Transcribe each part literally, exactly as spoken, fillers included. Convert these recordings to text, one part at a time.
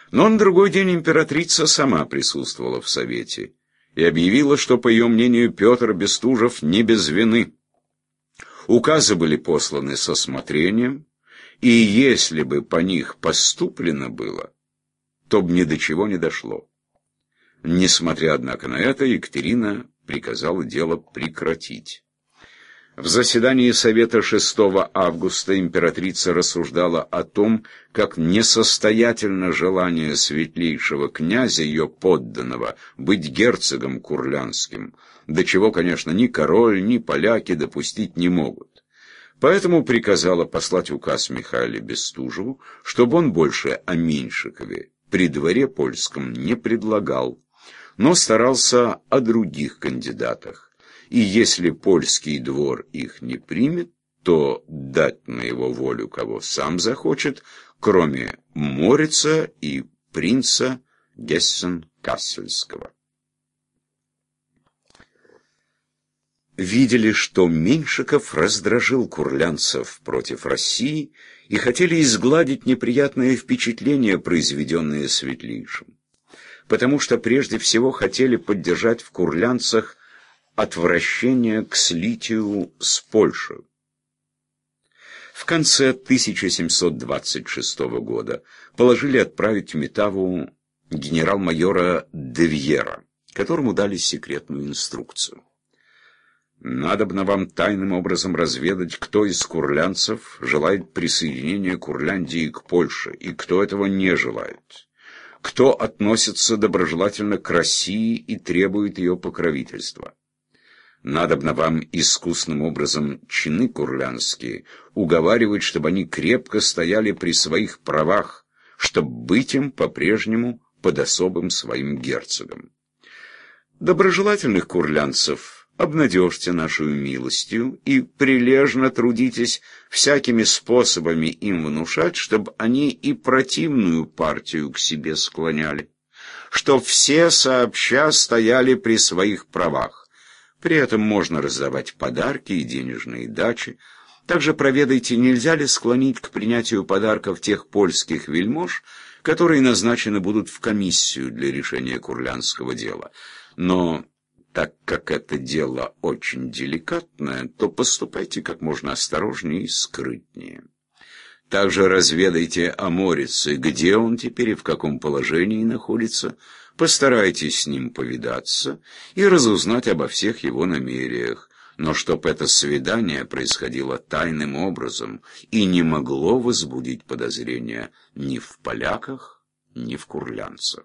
Но на другой день императрица сама присутствовала в совете и объявила, что, по ее мнению, Петр Бестужев не без вины. Указы были посланы с осмотрением, и если бы по них поступлено было, то б ни до чего не дошло. Несмотря, однако, на это, Екатерина приказала дело прекратить. В заседании Совета шестого августа императрица рассуждала о том, как несостоятельно желание светлейшего князя, ее подданного, быть герцогом курлянским, до чего, конечно, ни король, ни поляки допустить не могут. Поэтому приказала послать указ Михаилу Бестужеву, чтобы он больше о Меньшикове при дворе польском не предлагал, но старался о других кандидатах. И если польский двор их не примет, то дать на его волю кого сам захочет, кроме Морица и принца Гессен-Кассельского. Видели, что Меньшиков раздражил курлянцев против России и хотели изгладить неприятные впечатления, произведенные светлейшим, потому что прежде всего хотели поддержать в курлянцах отвращение к слитию с Польшей. В конце тысяча семьсот двадцать шестого года положили отправить в Метаву генерал-майора де Вьера, которому дали секретную инструкцию. «Надобно вам тайным образом разведать, кто из курлянцев желает присоединения Курляндии к Польше и кто этого не желает, кто относится доброжелательно к России и требует ее покровительства. Надобно вам искусным образом чины курлянские уговаривать, чтобы они крепко стояли при своих правах, чтобы быть им по-прежнему под особым своим герцогом. Доброжелательных курлянцев обнадежьте нашу милостью и прилежно трудитесь всякими способами им внушать, чтобы они и противную партию к себе склоняли, чтоб все сообща стояли при своих правах. При этом можно раздавать подарки и денежные дачи. Также проведайте, нельзя ли склонить к принятию подарков тех польских вельмож, которые назначены будут в комиссию для решения курлянского дела. Но так как это дело очень деликатное, то поступайте как можно осторожнее и скрытнее. Также разведайте о Морице, где он теперь и в каком положении находится. Постарайтесь с ним повидаться и разузнать обо всех его намерениях, но чтоб это свидание происходило тайным образом и не могло возбудить подозрения ни в поляках, ни в курлянцах.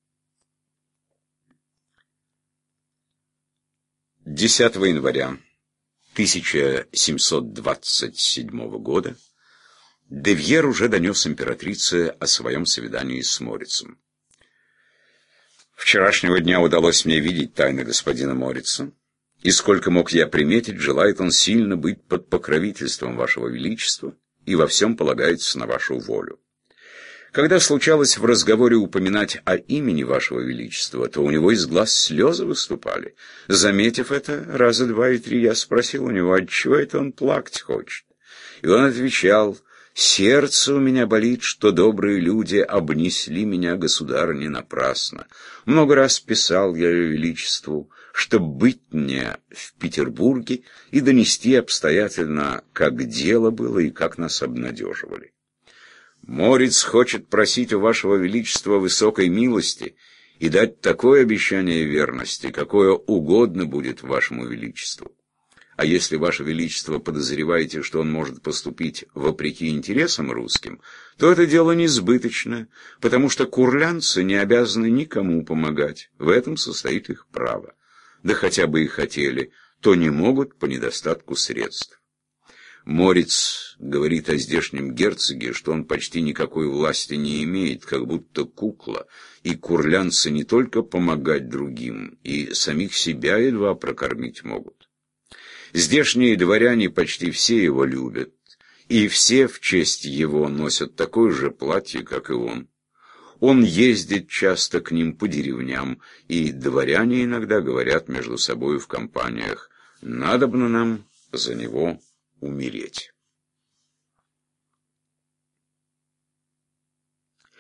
десятого января тысяча семьсот двадцать седьмого года де Вьер уже донес императрице о своем свидании с Морицем. Вчерашнего дня удалось мне видеть тайны господина Морица, и сколько мог я приметить, желает он сильно быть под покровительством вашего величества и во всем полагается на вашу волю. Когда случалось в разговоре упоминать о имени вашего величества, то у него из глаз слезы выступали. Заметив это, раза два и три я спросил у него, отчего это он плакать хочет. И он отвечал: «Сердце у меня болит, что добрые люди обнесли меня, государыня, напрасно. Много раз писал я ее величеству, чтоб быть мне в Петербурге и донести обстоятельно, как дело было и как нас обнадеживали. Морец хочет просить у вашего величества высокой милости и дать такое обещание верности, какое угодно будет вашему величеству. А если ваше величество подозреваете, что он может поступить вопреки интересам русским, то это дело несбыточно, потому что курлянцы не обязаны никому помогать, в этом состоит их право. Да хотя бы и хотели, то не могут по недостатку средств. Морец говорит о здешнем герцоге, что он почти никакой власти не имеет, как будто кукла, и курлянцы не только помогать другим, и самих себя едва прокормить могут. Здешние дворяне почти все его любят, и все в честь его носят такое же платье, как и он. Он ездит часто к ним по деревням, и дворяне иногда говорят между собой в компаниях: «Надобно нам за него умереть».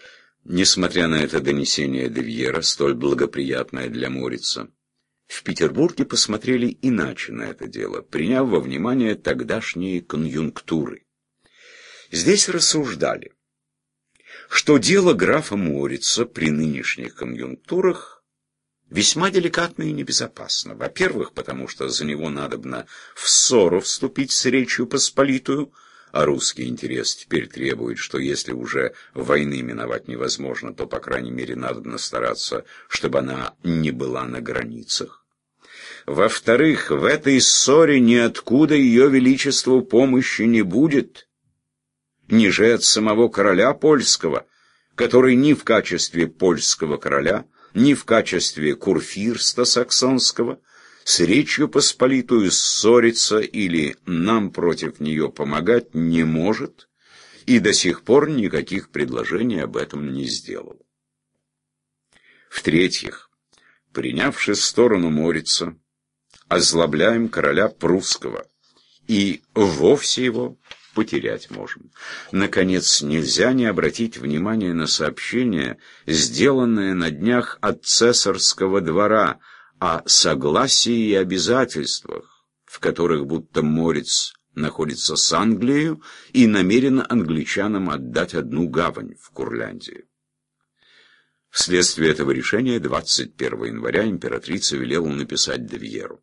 Несмотря на это донесение де Вьера, столь благоприятное для Морица, в Петербурге посмотрели иначе на это дело, приняв во внимание тогдашние конъюнктуры. Здесь рассуждали, что дело графа Морица при нынешних конъюнктурах весьма деликатно и небезопасно. Во-первых, потому что за него надобно в ссору вступить с Речью Посполитую, а русский интерес теперь требует, что если уже войны миновать невозможно, то, по крайней мере, надобно стараться, чтобы она не была на границах. Во-вторых, в этой ссоре ниоткуда ее величеству помощи не будет, ниже от самого короля польского, который ни в качестве польского короля, ни в качестве курфирста саксонского с Речью Посполитую ссориться или нам против нее помогать не может, и до сих пор никаких предложений об этом не сделал. В-третьих, принявши сторону Морица, озлобляем короля прусского и вовсе его потерять можем. Наконец, нельзя не обратить внимание на сообщение, сделанное на днях от цесарского двора, о согласии и обязательствах, в которых будто Морец находится с Англией и намерен англичанам отдать одну гавань в Курляндии. Вследствие этого решения двадцать первого января императрица велела написать де Вьеру: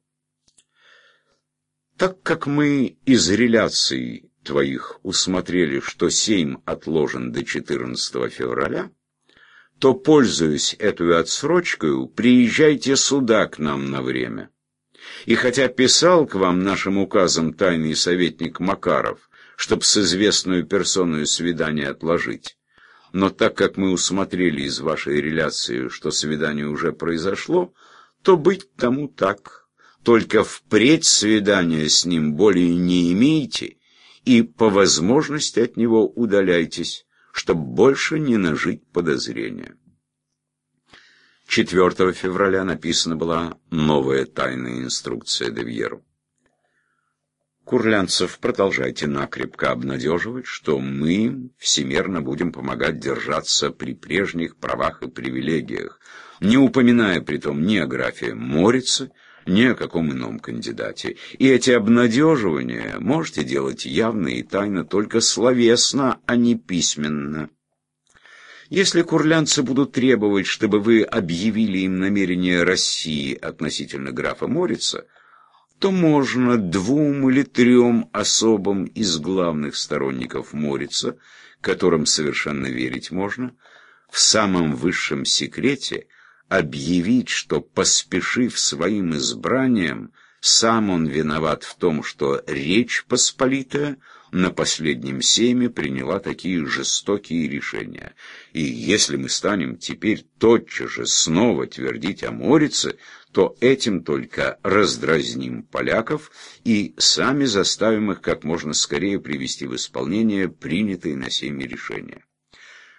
«Так как мы из реляций твоих усмотрели, что сейм отложен до четырнадцатого февраля, то, пользуясь этой отсрочкой, приезжайте сюда к нам на время. И хотя писал к вам нашим указом тайный советник Макаров, чтоб с известную персоной свидание отложить, но так как мы усмотрели из вашей реляции, что свидание уже произошло, то быть тому так. Только впредь свидания с ним более не имейте, и по возможности от него удаляйтесь, чтобы больше не нажить подозрения». четвёртого февраля написана была новая тайная инструкция де Вьеру: «Курлянцев, продолжайте накрепко обнадеживать, что мы всемерно будем помогать держаться при прежних правах и привилегиях, не упоминая притом ни о графе Морице, ни о каком ином кандидате. И эти обнадеживания можете делать явно и тайно, только словесно, а не письменно. Если курлянцы будут требовать, чтобы вы объявили им намерение России относительно графа Морица, то можно двум или трем особам из главных сторонников Морица, которым совершенно верить можно, в самом высшем секрете объявить, что, поспешив своим избранием, сам он виноват в том, что Речь Посполитая на последнем сейме приняла такие жестокие решения. И если мы станем теперь тотчас же снова твердить о Морице, то этим только раздразним поляков и сами заставим их как можно скорее привести в исполнение принятые на сейме решения».